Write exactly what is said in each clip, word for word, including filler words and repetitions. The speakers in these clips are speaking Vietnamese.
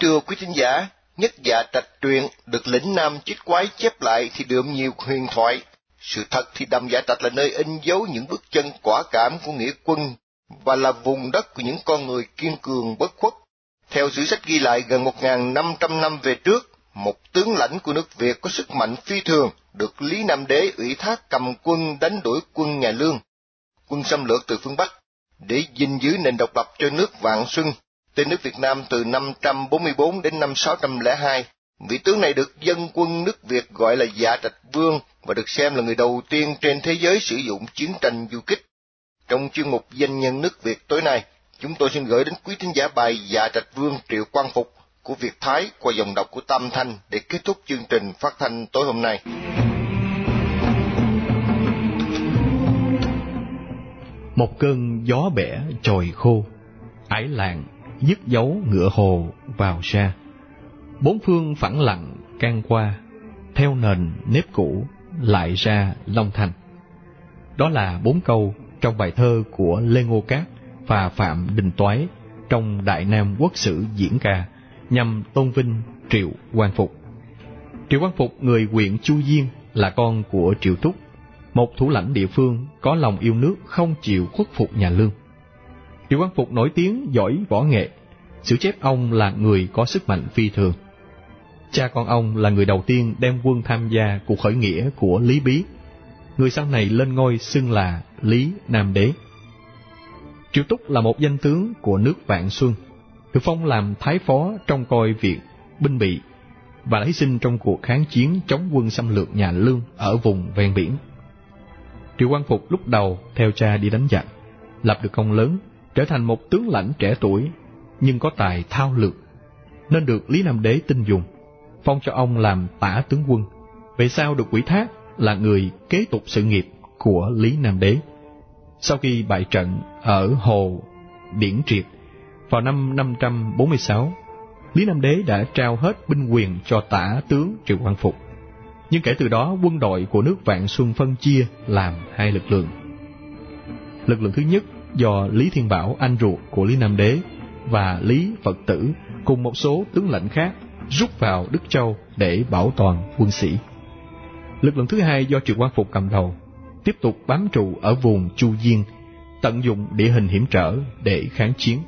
thưa quý thính giả, Nhất Dạ Trạch truyện được lĩnh Nam Chích Quái chép lại thì đượm nhiều huyền thoại. Sự thật thì Đầm Dạ Trạch là nơi in dấu những bước chân quả cảm của nghĩa quân và là vùng đất của những con người kiên cường bất khuất. Theo sử sách ghi lại, gần một nghìn năm trăm năm về trước, một tướng lãnh của nước Việt có sức mạnh phi thường được Lý Nam Đế ủy thác cầm quân đánh đuổi quân nhà Lương, quân xâm lược từ phương Bắc, để gìn giữ nền độc lập cho nước Vạn Xuân, tên nước Việt Nam từ năm trăm bốn mươi bốn đến năm sáu trăm lẻ hai. Vị tướng này được dân quân nước Việt gọi là Dạ Trạch Vương và được xem là người đầu tiên trên thế giới sử dụng chiến tranh du kích. Trong chuyên mục Danh nhân nước Việt tối nay, chúng tôi xin gửi đến quý thính giả bài Dạ Trạch Vương Triệu Quang Phục của Việt Thái qua dòng đọc của Tam Thanh để kết thúc chương trình phát thanh tối hôm nay. Một cơn gió bẻ chồi khô, ải làng dứt dấu ngựa hồ vào ra. Bốn phương phẳng lặng can qua, theo nền nếp cũ lại ra long thành. Đó là bốn câu trong bài thơ của Lê Ngô Cát và Phạm Đình Toái trong Đại Nam Quốc Sử diễn ca nhằm tôn vinh Triệu Quang Phục. Triệu Quang Phục, người huyện Chu Diên, là con của Triệu Túc, một thủ lãnh địa phương có lòng yêu nước không chịu khuất phục nhà Lương. Triệu Quang Phục nổi tiếng giỏi võ nghệ, sử chép ông là người có sức mạnh phi thường. Cha con ông là người đầu tiên đem quân tham gia cuộc khởi nghĩa của Lý Bí, người sau này lên ngôi xưng là Lý Nam Đế. Triệu Túc là một danh tướng của nước Vạn Xuân, được phong làm thái phó trong coi việc binh bị và đã hy sinh trong cuộc kháng chiến chống quân xâm lược nhà Lương ở vùng ven biển. Triệu Quang Phục lúc đầu theo cha đi đánh giặc, lập được công lớn, trở thành một tướng lãnh trẻ tuổi nhưng có tài thao lược, nên được Lý Nam Đế tin dùng, phong cho ông làm tả tướng quân, về sau được ủy thác là người kế tục sự nghiệp của Lý Nam Đế. Sau khi bại trận ở hồ Điển Triệt vào năm năm trăm bốn mươi sáu, Lý Nam Đế đã trao hết binh quyền cho tả tướng Triệu Quang Phục. Nhưng kể từ đó, quân đội của nước Vạn Xuân phân chia làm hai lực lượng. Lực lượng thứ nhất do Lý Thiên Bảo, anh ruột của Lý Nam Đế, và Lý Phật Tử cùng một số tướng lãnh khác rút vào Đức Châu để bảo toàn quân sĩ. Lực lượng thứ hai do Triệu Quang Phục cầm đầu, tiếp tục bám trụ ở vùng Chu Diên, tận dụng địa hình hiểm trở để kháng chiến.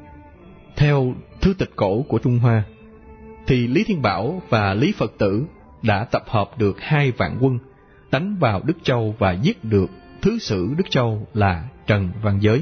Theo thư tịch cổ của Trung Hoa, thì Lý Thiên Bảo và Lý Phật Tử đã tập hợp được hai vạn quân, đánh vào Đức Châu và giết được thứ sử Đức Châu là Trần Văn Giới.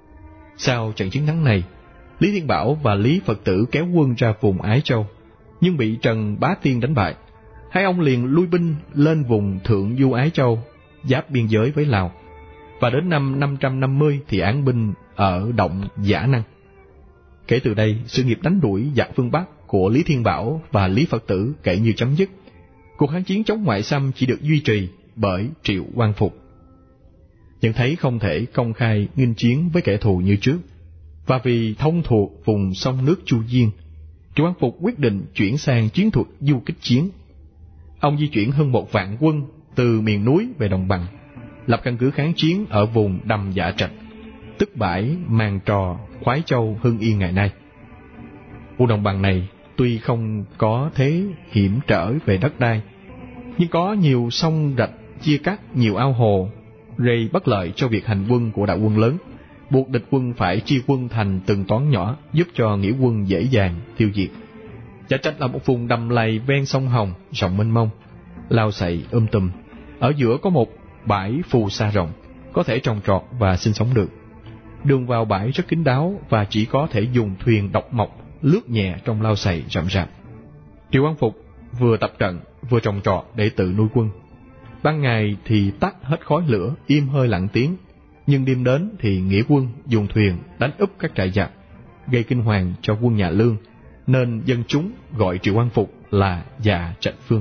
Sau trận chiến thắng này, Lý Thiên Bảo và Lý Phật Tử kéo quân ra vùng Ái Châu, nhưng bị Trần Bá Tiên đánh bại. Hai ông liền lui binh lên vùng Thượng Du Ái Châu, giáp biên giới với Lào, và đến năm năm trăm năm mươi thì án binh ở động Dã Năng. Kể từ đây, sự nghiệp đánh đuổi giặc phương Bắc của Lý Thiên Bảo và Lý Phật Tử kể như chấm dứt. Cuộc kháng chiến chống ngoại xâm chỉ được duy trì bởi Triệu Quang Phục. Nhận thấy không thể công khai nghênh chiến với kẻ thù như trước, và vì thông thuộc vùng sông nước Chu Diên, Triệu Quang Phục quyết định chuyển sang chiến thuật du kích chiến. Ông di chuyển hơn một vạn quân từ miền núi về đồng bằng, lập căn cứ kháng chiến ở vùng Đầm Dạ Trạch, tức bãi Màn Trò, Khoái Châu, Hưng Yên ngày nay. Vùng đồng bằng này tuy không có thế hiểm trở về đất đai, nhưng có nhiều sông rạch chia cắt, nhiều ao hồ, gây bất lợi cho việc hành quân của đạo quân lớn, buộc địch quân phải chia quân thành từng toán nhỏ, giúp cho nghĩa quân dễ dàng tiêu diệt. Dạ Trạch là một vùng đầm lầy ven sông Hồng, rộng mênh mông, lao sậy um tùm. Ở giữa có một bãi phù sa rộng, có thể trồng trọt và sinh sống được. Đường vào bãi rất kín đáo và chỉ có thể dùng thuyền độc mộc lướt nhẹ trong lao sậy rậm rạp. Triệu Quang Phục vừa tập trận vừa trồng trọt để tự nuôi quân. Ban ngày thì tắt hết khói lửa, im hơi lặng tiếng, nhưng đêm đến thì nghĩa quân dùng thuyền đánh úp các trại giặc, gây kinh hoàng cho quân nhà Lương, nên dân chúng gọi Triệu Quang Phục là Dạ Trạch Vương.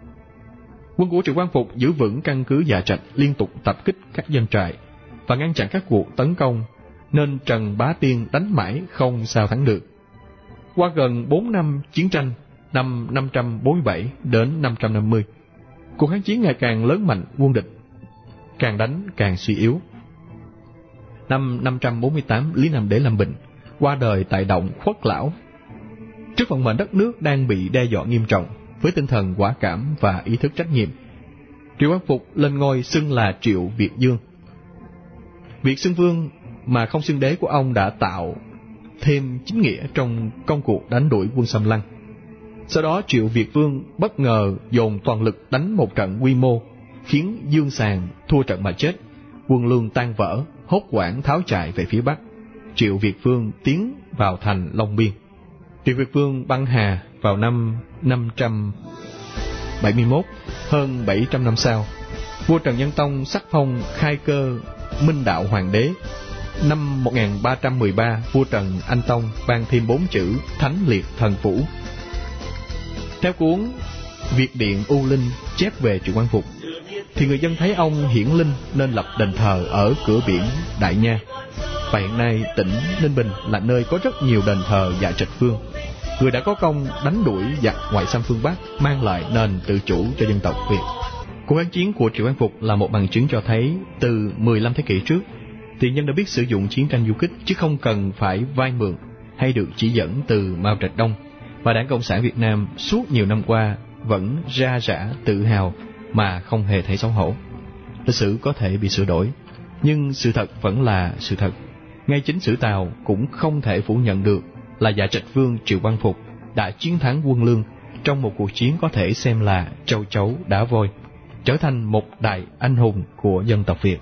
Quân của Triệu Quang Phục giữ vững căn cứ Dạ Trạch, liên tục tập kích các doanh trại và ngăn chặn các cuộc tấn công, nên Trần Bá Tiên đánh mãi không sao thắng được. Qua gần bốn năm chiến tranh, năm năm trăm bốn mươi bảy đến năm trăm năm mươi, cuộc kháng chiến ngày càng lớn mạnh, quân địch càng đánh càng suy yếu. Năm năm trăm bốn mươi tám, Lý Nam Đế lâm bệnh, qua đời tại động Khuất Lão. Trước vận mệnh đất nước đang bị đe dọa nghiêm trọng, với tinh thần quả cảm và ý thức trách nhiệm, Triệu Quang Phục lên ngôi xưng là Triệu Việt Dương. Việc xưng vương mà không xưng đế của ông đã tạo thêm chính nghĩa trong công cuộc đánh đuổi quân xâm lăng. Sau đó Triệu Việt Vương bất ngờ dồn toàn lực đánh một trận quy mô, khiến Dương Sàng thua trận mà chết, quân Lương tan vỡ, hốt hoảng tháo chạy về phía bắc. Triệu Việt Vương tiến vào thành Long Biên. Triệu Việt Vương băng hà vào năm năm trăm bảy mươi mốt, hơn bảy trăm năm sau. Vua Trần Nhân Tông sắc phong khai cơ Minh Đạo Hoàng đế. Năm một nghìn ba trăm mười ba, vua Trần Anh Tông ban thêm bốn chữ Thánh Liệt Thần Phủ. Theo cuốn Việt Điện U Linh chép về Triệu Quang Phục, thì người dân thấy ông hiển linh nên lập đền thờ ở cửa biển Đại Nha. Và hiện nay tỉnh Ninh Bình là nơi có rất nhiều đền thờ Dạ Trạch Vương, người đã có công đánh đuổi giặc ngoại xâm phương Bắc, mang lại nền tự chủ cho dân tộc Việt. Cuộc kháng chiến của Triệu Quang Phục là một bằng chứng cho thấy từ mười lăm thế kỷ trước, tiền nhân đã biết sử dụng chiến tranh du kích chứ không cần phải vay mượn hay được chỉ dẫn từ Mao Trạch Đông. Và Đảng Cộng sản Việt Nam suốt nhiều năm qua vẫn ra rã tự hào mà không hề thấy xấu hổ. Lịch sử có thể bị sửa đổi, nhưng sự thật vẫn là sự thật. Ngay chính sử Tào cũng không thể phủ nhận được là Dạ Trạch Vương Triệu Quang Phục đã chiến thắng quân Lương trong một cuộc chiến có thể xem là châu chấu đá vôi, trở thành một đại anh hùng của dân tộc Việt.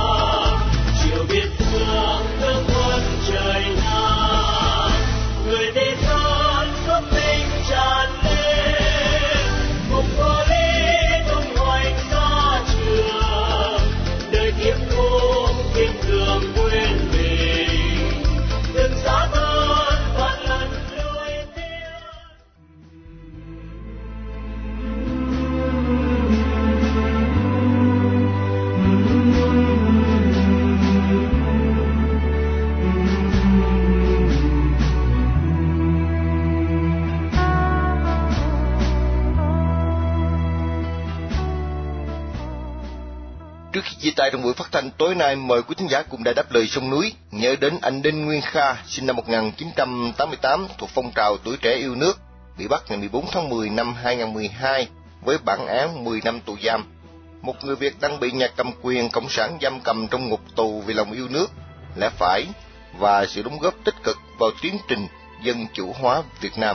Trước khi chia tay trong buổi phát thanh tối nay, mời quý thính giả cùng Đài Đáp Lời Sông Núi nhớ đến anh Đinh Nguyên Kha, sinh năm một nghìn chín trăm tám mươi tám, thuộc phong trào Tuổi Trẻ Yêu Nước, bị bắt ngày mười bốn tháng mười năm hai nghìn không trăm mười hai với bản án mười năm tù giam. Một người Việt đang bị nhà cầm quyền cộng sản giam cầm trong ngục tù vì lòng yêu nước, lẽ phải và sự đóng góp tích cực vào tiến trình dân chủ hóa Việt Nam.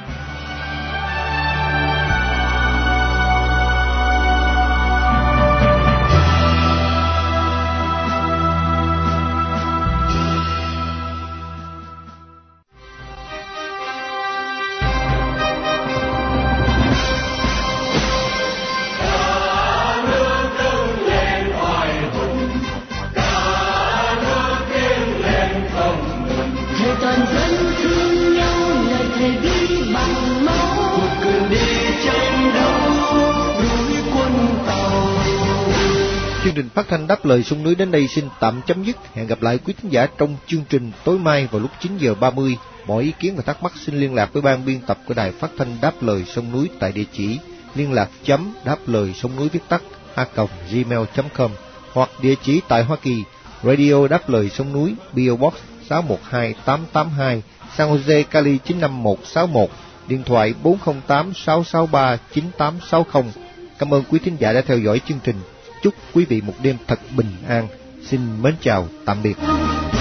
Chương trình phát thanh Đáp Lời Sông Núi đến đây xin tạm chấm dứt. Hẹn gặp lại quý thính giả trong chương trình tối mai vào lúc chín giờ ba mươi. Mọi ý kiến và thắc mắc xin liên lạc với ban biên tập của Đài Phát thanh Đáp Lời Sông Núi tại địa chỉ liên lạc chấm đáp lời sông núi viết tắt a còng gmail chấm com, hoặc địa chỉ tại Hoa Kỳ, Radio Đáp Lời Sông Núi, pê ô Box sáu một hai tám tám hai, San Jose, Cali chín năm một sáu một, điện thoại bốn không tám sáu sáu ba chín tám sáu không. Cảm ơn quý thính giả đã theo dõi chương trình. Chúc quý vị một đêm thật bình an. Xin mến chào, tạm biệt.